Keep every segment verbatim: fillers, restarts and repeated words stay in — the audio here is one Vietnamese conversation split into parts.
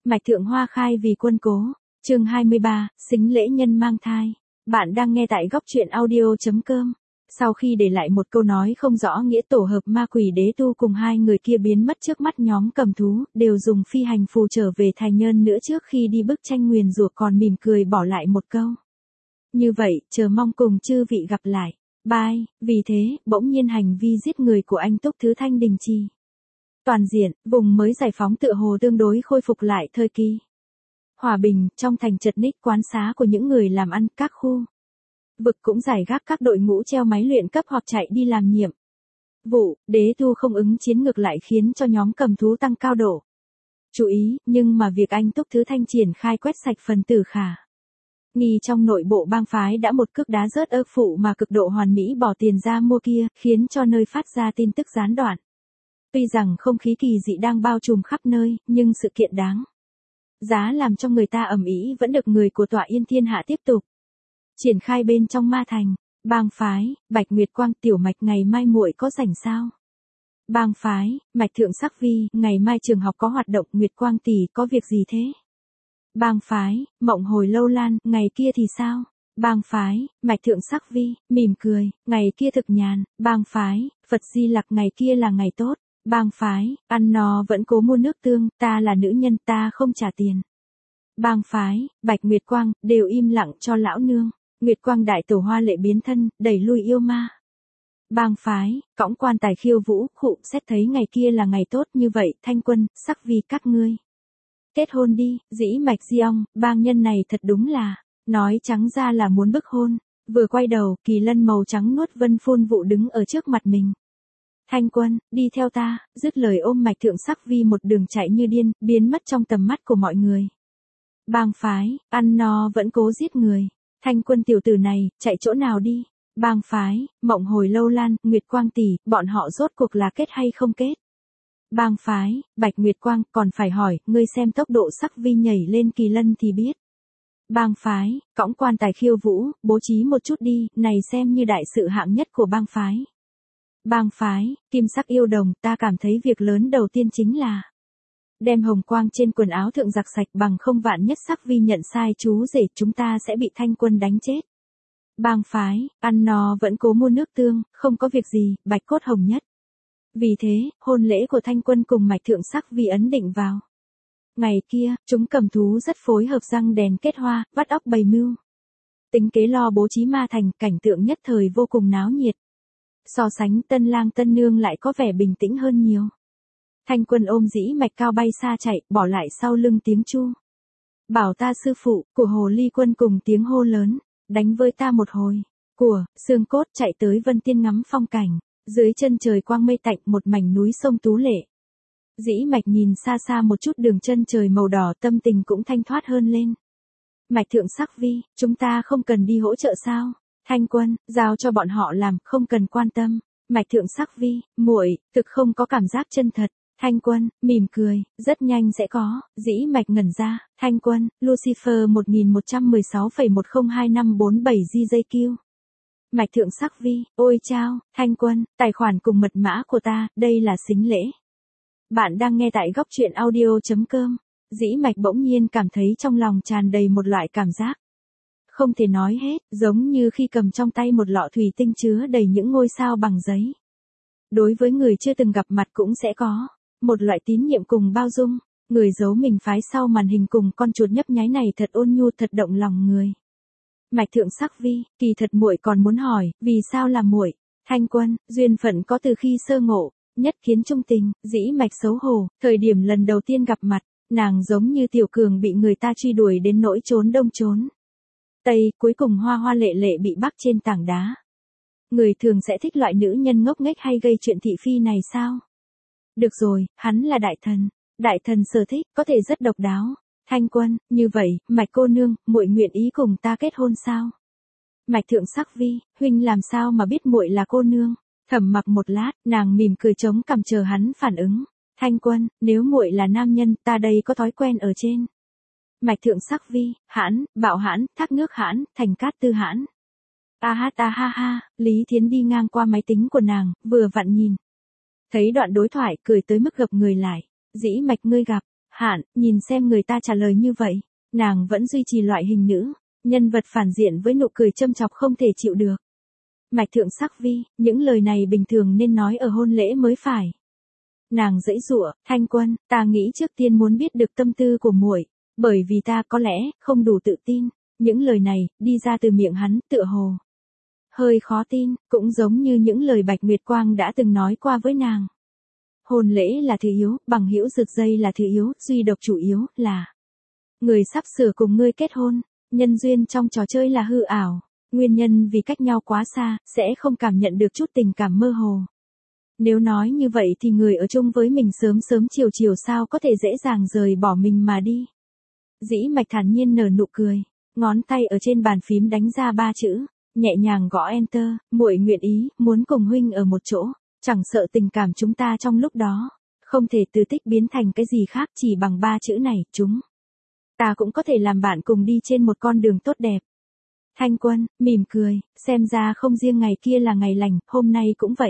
Mạch Thượng Hoa khai vì quân cố. Chương hai mươi ba, xính lễ nhân mang thai. Bạn đang nghe tại góc truyện audio chấm com. Sau khi để lại một câu nói không rõ nghĩa, tổ hợp ma quỷ đế tu cùng hai người kia biến mất trước mắt nhóm cầm thú, đều dùng phi hành phù trở về Thái Nhơn nữa trước khi đi bức tranh nguyền rủa còn mỉm cười bỏ lại một câu. Như vậy, chờ mong cùng chư vị gặp lại. Bye. Vì thế, bỗng nhiên hành vi giết người của anh Túc Thứ Thanh đình chỉ. Toàn diện, vùng mới giải phóng tựa hồ tương đối khôi phục lại thời kỳ hòa bình, trong thành chật ních quán xá của những người làm ăn, các khu vực cũng giải gác các đội ngũ treo máy luyện cấp hoặc chạy đi làm nhiệm vụ, đế tu không ứng chiến ngược lại khiến cho nhóm cầm thú tăng cao độ chú ý, nhưng mà việc anh Túc Thứ Thanh triển khai quét sạch phần tử khả nghi trong nội bộ bang phái đã một cước đá rớt ơ phụ mà cực độ hoàn mỹ bỏ tiền ra mua kia, khiến cho nơi phát ra tin tức gián đoạn. Tuy rằng không khí kỳ dị đang bao trùm khắp nơi, nhưng sự kiện đáng giá làm cho người ta ầm ĩ vẫn được người của Tọa Yên Thiên Hạ tiếp tục triển khai bên trong ma thành. Bang phái, Bạch Nguyệt Quang, Tiểu Mạch, ngày mai muội có rảnh sao? Bang phái, Mạch Thượng Sắc Vi, ngày mai trường học có hoạt động, Nguyệt Quang tỷ có việc gì thế? Bang phái, Mộng Hồi Lâu Lan, ngày kia thì sao? Bang phái, Mạch Thượng Sắc Vi, mỉm cười, ngày kia thực nhàn. Bang phái, Phật Di Lặc, ngày kia là ngày tốt. Bang phái, ăn no vẫn cố mua nước tương, ta là nữ nhân ta không trả tiền. Bang phái, Bạch Nguyệt Quang, đều im lặng cho lão nương. Nguyệt Quang đại tổ hoa lệ biến thân, đẩy lui yêu ma. Bang phái, cõng quan tài khiêu vũ, khụ, xét thấy ngày kia là ngày tốt như vậy, Thanh Quân, Sắc Vi các ngươi kết hôn đi. Dĩ Mạch Di Ong, bang nhân này thật đúng là, nói trắng ra là muốn bức hôn. Vừa quay đầu, kỳ lân màu trắng nuốt vân phun vụ đứng ở trước mặt mình. Thanh Quân, đi theo ta, dứt lời ôm Mạch Thượng Sắc Vi một đường chạy như điên, biến mất trong tầm mắt của mọi người. Bang phái, ăn no vẫn cố giết người. Thanh Quân tiểu tử này, chạy chỗ nào đi? Bang phái, Mộng Hồi Lâu Lan, Nguyệt Quang tỷ, bọn họ rốt cuộc là kết hay không kết? Bang phái, Bạch Nguyệt Quang, còn phải hỏi, ngươi xem tốc độ Sắc Vi nhảy lên kỳ lân thì biết. Bang phái, cõng quan tài khiêu vũ, bố trí một chút đi, này xem như đại sự hạng nhất của bang phái. Bang phái, Kim Sắc Yêu Đồng, ta cảm thấy việc lớn đầu tiên chính là đem hồng quang trên quần áo thượng giặc sạch, bằng không vạn nhất Sắc Vi nhận sai chú rể, chúng ta sẽ bị Thanh Quân đánh chết. Bang phái, ăn no vẫn cố mua nước tương, không có việc gì, Bạch Cốt Hồng nhất. Vì thế, hôn lễ của Thanh Quân cùng Mạch Thượng Sắc Vi ấn định vào ngày kia. Chúng cầm thú rất phối hợp, răng đèn kết hoa, vắt óc bày mưu tính kế lo bố trí ma thành, cảnh tượng nhất thời vô cùng náo nhiệt. So sánh tân lang tân nương lại có vẻ bình tĩnh hơn nhiều. Thanh Quân ôm Dĩ Mạch cao bay xa chạy, bỏ lại sau lưng tiếng chu bảo ta sư phụ của Hồ Ly Quân cùng tiếng hô lớn, đánh với ta một hồi. Của xương cốt chạy tới Vân Tiên ngắm phong cảnh, dưới chân trời quang mây tạnh, một mảnh núi sông tú lệ. Dĩ Mạch nhìn xa xa một chút đường chân trời màu đỏ, tâm tình cũng thanh thoát hơn lên. Mạch Thượng Sắc Vi, chúng ta không cần đi hỗ trợ sao? Thanh Quân, giao cho bọn họ làm, không cần quan tâm. Mạch Thượng Sắc Vi, muội, thực không có cảm giác chân thật. Thanh Quân, mỉm cười, rất nhanh sẽ có. Dĩ Mạch ngẩn ra. Thanh Quân, Lucifer một nghìn một trăm mười sáu phẩy một không hai năm bốn bảy G J Q. Mạch Thượng Sắc Vi, ôi chao. Thanh Quân, tài khoản cùng mật mã của ta, đây là xính lễ. Bạn đang nghe tại góc truyện audio chấm com. Dĩ Mạch bỗng nhiên cảm thấy trong lòng tràn đầy một loại cảm giác không thể nói hết, giống như khi cầm trong tay một lọ thủy tinh chứa đầy những ngôi sao bằng giấy. Đối với người chưa từng gặp mặt cũng sẽ có một loại tín nhiệm cùng bao dung. Người giấu mình phái sau màn hình cùng con chuột nhấp nháy này thật ôn nhu, thật động lòng người. Mạch Thượng Sắc Vi, kỳ thật muội còn muốn hỏi, vì sao là muội? Thanh Quân, duyên phận có từ khi sơ ngộ, nhất kiến trung tình. Dĩ Mạch xấu hổ, thời điểm lần đầu tiên gặp mặt, nàng giống như tiểu cường bị người ta truy đuổi đến nỗi trốn đông trốn tây, cuối cùng hoa hoa lệ lệ bị bắt trên tảng đá. Người thường sẽ thích loại nữ nhân ngốc nghếch hay gây chuyện thị phi này sao? Được rồi, hắn là đại thần. Đại thần sở thích, có thể rất độc đáo. Thanh Quân, như vậy, Mạch cô nương, muội nguyện ý cùng ta kết hôn sao? Mạch Thượng Sắc Vi, huynh làm sao mà biết muội là cô nương? Thẩm Mặc một lát, nàng mỉm cười chống cằm chờ hắn phản ứng. Thanh Quân, nếu muội là nam nhân, ta đây có thói quen ở trên. Mạch Thượng Sắc Vi, hãn, Bạo hãn, Thác Nước hãn, Thành Cát Tư hãn. A hát a ha ha, Lý Thiến đi ngang qua máy tính của nàng, vừa vặn nhìn thấy đoạn đối thoại, cười tới mức gập người lại. Dĩ Mạch ngươi gặp hạn, nhìn xem người ta trả lời như vậy, nàng vẫn duy trì loại hình nữ, nhân vật phản diện với nụ cười châm chọc không thể chịu được. Mạch Thượng Sắc Vi, những lời này bình thường nên nói ở hôn lễ mới phải. Nàng giãy giụa, Thanh Quân, ta nghĩ trước tiên muốn biết được tâm tư của muội, bởi vì ta có lẽ không đủ tự tin. Những lời này đi ra từ miệng hắn, tựa hồ hơi khó tin, cũng giống như những lời Bạch Nguyệt Quang đã từng nói qua với nàng. Hôn lễ là thứ yếu, bằng hữu rực dây là thứ yếu, duy độc chủ yếu là người sắp sửa cùng ngươi kết hôn, nhân duyên trong trò chơi là hư ảo, nguyên nhân vì cách nhau quá xa, sẽ không cảm nhận được chút tình cảm mơ hồ. Nếu nói như vậy thì người ở chung với mình sớm sớm chiều chiều sao có thể dễ dàng rời bỏ mình mà đi. Dĩ Mạch thản nhiên nở nụ cười, ngón tay ở trên bàn phím đánh ra ba chữ, nhẹ nhàng gõ enter, muội nguyện ý, muốn cùng huynh ở một chỗ, chẳng sợ tình cảm chúng ta trong lúc đó, không thể từ tích biến thành cái gì khác chỉ bằng ba chữ này, chúng ta cũng có thể làm bạn cùng đi trên một con đường tốt đẹp. Thanh Quân, mỉm cười, xem ra không riêng ngày kia là ngày lành, hôm nay cũng vậy.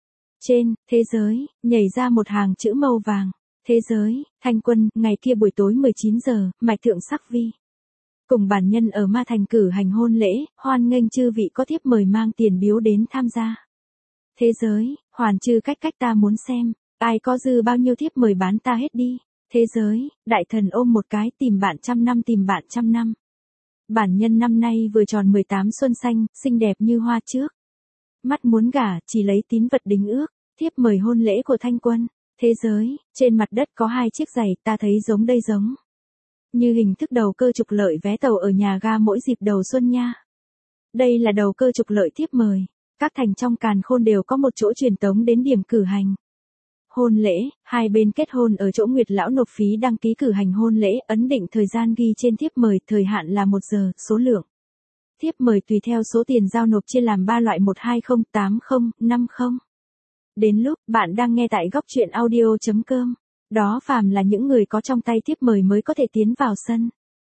Trên, thế giới, nhảy ra một hàng chữ màu vàng. Thế giới, Thanh Quân, ngày kia buổi tối mười chín giờ, Mạch Thượng Sắc Vi cùng bản nhân ở Ma Thành cử hành hôn lễ, hoan nghênh chư vị có thiếp mời mang tiền biếu đến tham gia. Thế giới, hoàn trừ cách cách ta muốn xem, ai có dư bao nhiêu thiếp mời bán ta hết đi. Thế giới, đại thần ôm một cái tìm bạn trăm năm tìm bạn trăm năm. Bản nhân năm nay vừa tròn mười tám xuân xanh, xinh đẹp như hoa trước. Mắt muốn gả, chỉ lấy tín vật đính ước, thiếp mời hôn lễ của Thanh Quân. Thế giới, trên mặt đất có hai chiếc giày, ta thấy giống đây giống như hình thức đầu cơ trục lợi vé tàu ở nhà ga mỗi dịp đầu xuân nha. Đây là đầu cơ trục lợi thiếp mời, các thành trong Càn Khôn đều có một chỗ truyền tống đến điểm cử hành hôn lễ, hai bên kết hôn ở chỗ Nguyệt lão nộp phí đăng ký cử hành hôn lễ, ấn định thời gian ghi trên thiếp mời, thời hạn là một giờ, số lượng thiếp mời tùy theo số tiền giao nộp chia làm ba loại một hai không tám không năm không. Đến lúc bạn đang nghe tại góc truyện audio chấm com, đó phàm là những người có trong tay thiếp mời mới có thể tiến vào sân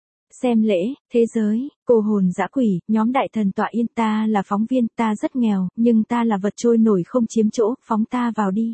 xem lễ. Thế giới, cô hồn dã quỷ, nhóm đại thần tọa yên, ta là phóng viên, ta rất nghèo, nhưng ta là vật trôi nổi không chiếm chỗ, phóng ta vào đi.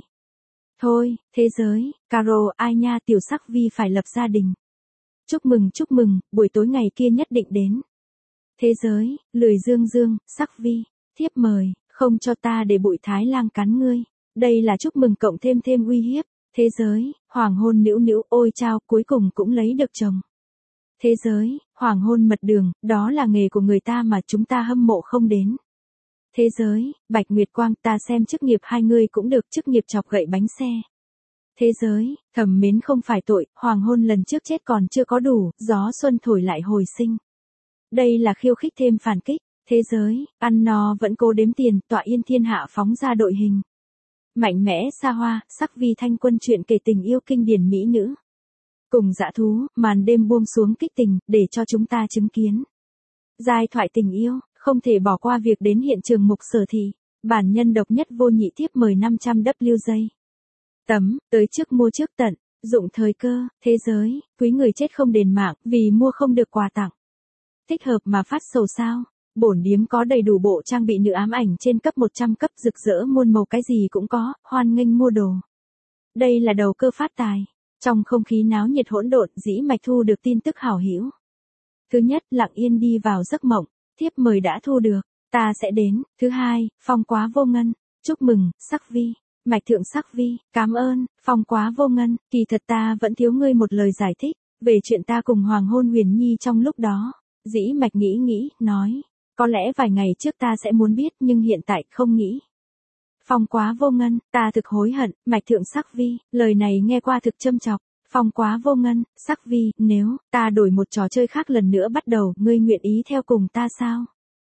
Thôi, thế giới, Caro, ai nha, Tiểu Sắc Vi phải lập gia đình. Chúc mừng chúc mừng, buổi tối ngày kia nhất định đến. Thế giới, lười dương dương, Sắc Vi, thiếp mời, không cho ta để bụi thái lang cắn ngươi. Đây là chúc mừng cộng thêm thêm uy hiếp. Thế giới, hoàng hôn nữu nữu, ôi chao, cuối cùng cũng lấy được chồng. Thế giới, hoàng hôn mật đường, đó là nghề của người ta mà chúng ta hâm mộ không đến. Thế giới, Bạch Nguyệt Quang, ta xem chức nghiệp hai người cũng được, chức nghiệp chọc gậy bánh xe. Thế giới, thầm mến không phải tội, hoàng hôn lần trước chết còn chưa có đủ, gió xuân thổi lại hồi sinh. Đây là khiêu khích thêm phản kích. Thế giới, ăn no vẫn cố đếm tiền, tọa yên thiên hạ phóng ra đội hình. Mạnh mẽ xa hoa, Sắc Vi Thanh Quân chuyện kể tình yêu kinh điển mỹ nữ. Cùng dã thú, màn đêm buông xuống kích tình, để cho chúng ta chứng kiến. Giai thoại tình yêu, không thể bỏ qua việc đến hiện trường mục sở thị. Bản nhân độc nhất vô nhị thiếp mời năm trăm W giây. Tấm, tới trước mua trước tận, dụng thời cơ, thế giới, quý người chết không đền mạng, vì mua không được quà tặng. Thích hợp mà phát sầu sao. Bổn điếm có đầy đủ bộ trang bị nữ ám ảnh trên cấp một trăm cấp, rực rỡ muôn màu, cái gì cũng có, hoan nghênh mua đồ. Đây là đầu cơ phát tài. Trong không khí náo nhiệt hỗn độn, Dĩ Mạch thu được tin tức hảo hữu. Thứ nhất, lặng yên đi vào giấc mộng, thiếp mời đã thu được, ta sẽ đến. Thứ hai, phong quá vô ngân, chúc mừng, Sắc Vi, Mạch Thượng Sắc Vi, cảm ơn, phong quá vô ngân, kỳ thật ta vẫn thiếu ngươi một lời giải thích, về chuyện ta cùng Hoàng hôn Huyền Nhi trong lúc đó. Dĩ Mạch nghĩ nghĩ, nói. Có lẽ vài ngày trước ta sẽ muốn biết, nhưng hiện tại không nghĩ. Phong quá vô ngân, ta thực hối hận. Mạch Thượng Sắc Vi, lời này nghe qua thực châm chọc. Phong quá vô ngân, Sắc Vi, nếu ta đổi một trò chơi khác lần nữa bắt đầu, ngươi nguyện ý theo cùng ta sao?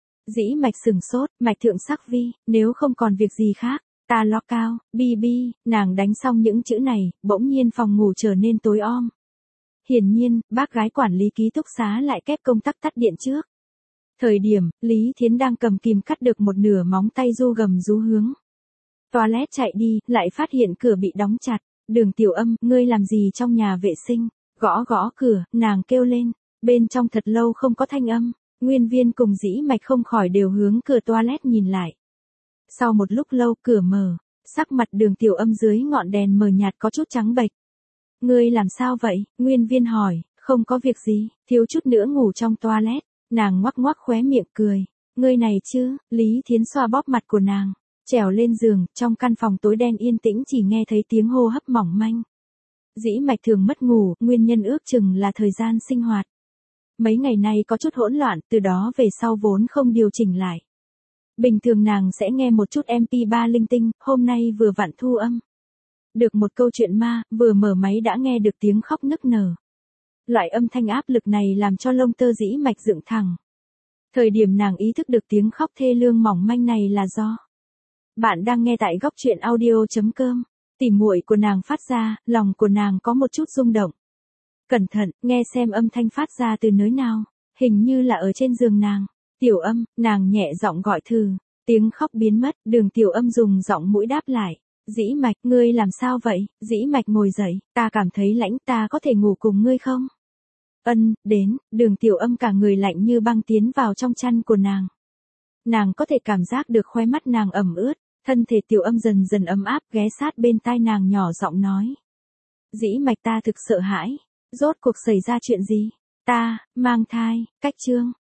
Dĩ Mạch sừng sốt. Mạch Thượng Sắc Vi, nếu không còn việc gì khác, ta lo cao, bi bi. Nàng đánh xong những chữ này, bỗng nhiên phòng ngủ trở nên tối om. Hiển nhiên, bác gái quản lý ký túc xá lại kép công tắc tắt điện trước. Thời điểm, Lý Thiến đang cầm kìm cắt được một nửa móng tay du gầm rú hướng toilet chạy đi, lại phát hiện cửa bị đóng chặt. Đường Tiểu Âm, ngươi làm gì trong nhà vệ sinh? Gõ gõ cửa, nàng kêu lên. Bên trong thật lâu không có thanh âm. Nguyên Viên cùng Dĩ Mạch không khỏi đều hướng cửa toilet nhìn lại. Sau một lúc lâu, cửa mở. Sắc mặt Đường Tiểu Âm dưới ngọn đèn mờ nhạt có chút trắng bệch. Ngươi làm sao vậy? Nguyên Viên hỏi. Không có việc gì, thiếu chút nữa ngủ trong toilet. Nàng ngoắc ngoắc khóe miệng cười. Ngươi này chứ, Lý Thiến xoa bóp mặt của nàng. Trèo lên giường, trong căn phòng tối đen yên tĩnh chỉ nghe thấy tiếng hô hấp mỏng manh. Dĩ Mạch thường mất ngủ, nguyên nhân ước chừng là thời gian sinh hoạt. Mấy ngày nay có chút hỗn loạn, từ đó về sau vốn không điều chỉnh lại. Bình thường nàng sẽ nghe một chút em pê ba linh tinh, hôm nay vừa vặn thu âm. Được một câu chuyện ma, vừa mở máy đã nghe được tiếng khóc nức nở. Loại âm thanh áp lực này làm cho lông tơ Dĩ Mạch dựng thẳng. Thời điểm nàng ý thức được tiếng khóc thê lương mỏng manh này là do. Bạn đang nghe tại góc truyện audio.com. Tỉ muội của nàng phát ra, lòng của nàng có một chút rung động. Cẩn thận, nghe xem âm thanh phát ra từ nơi nào. Hình như là ở trên giường nàng. Tiểu Âm, nàng nhẹ giọng gọi thử. Tiếng khóc biến mất, Đường Tiểu Âm dùng giọng mũi đáp lại. Dĩ Mạch, ngươi làm sao vậy? Dĩ Mạch ngồi dậy, ta cảm thấy lạnh, ta có thể ngủ cùng ngươi không? Ân, đến, Đường Tiểu Âm cả người lạnh như băng tiến vào trong chăn của nàng. Nàng có thể cảm giác được khóe mắt nàng ẩm ướt, thân thể Tiểu Âm dần dần ấm áp ghé sát bên tai nàng nhỏ giọng nói. Dĩ Mạch ta thực sợ hãi, rốt cuộc xảy ra chuyện gì? Ta, mang thai, cách chương,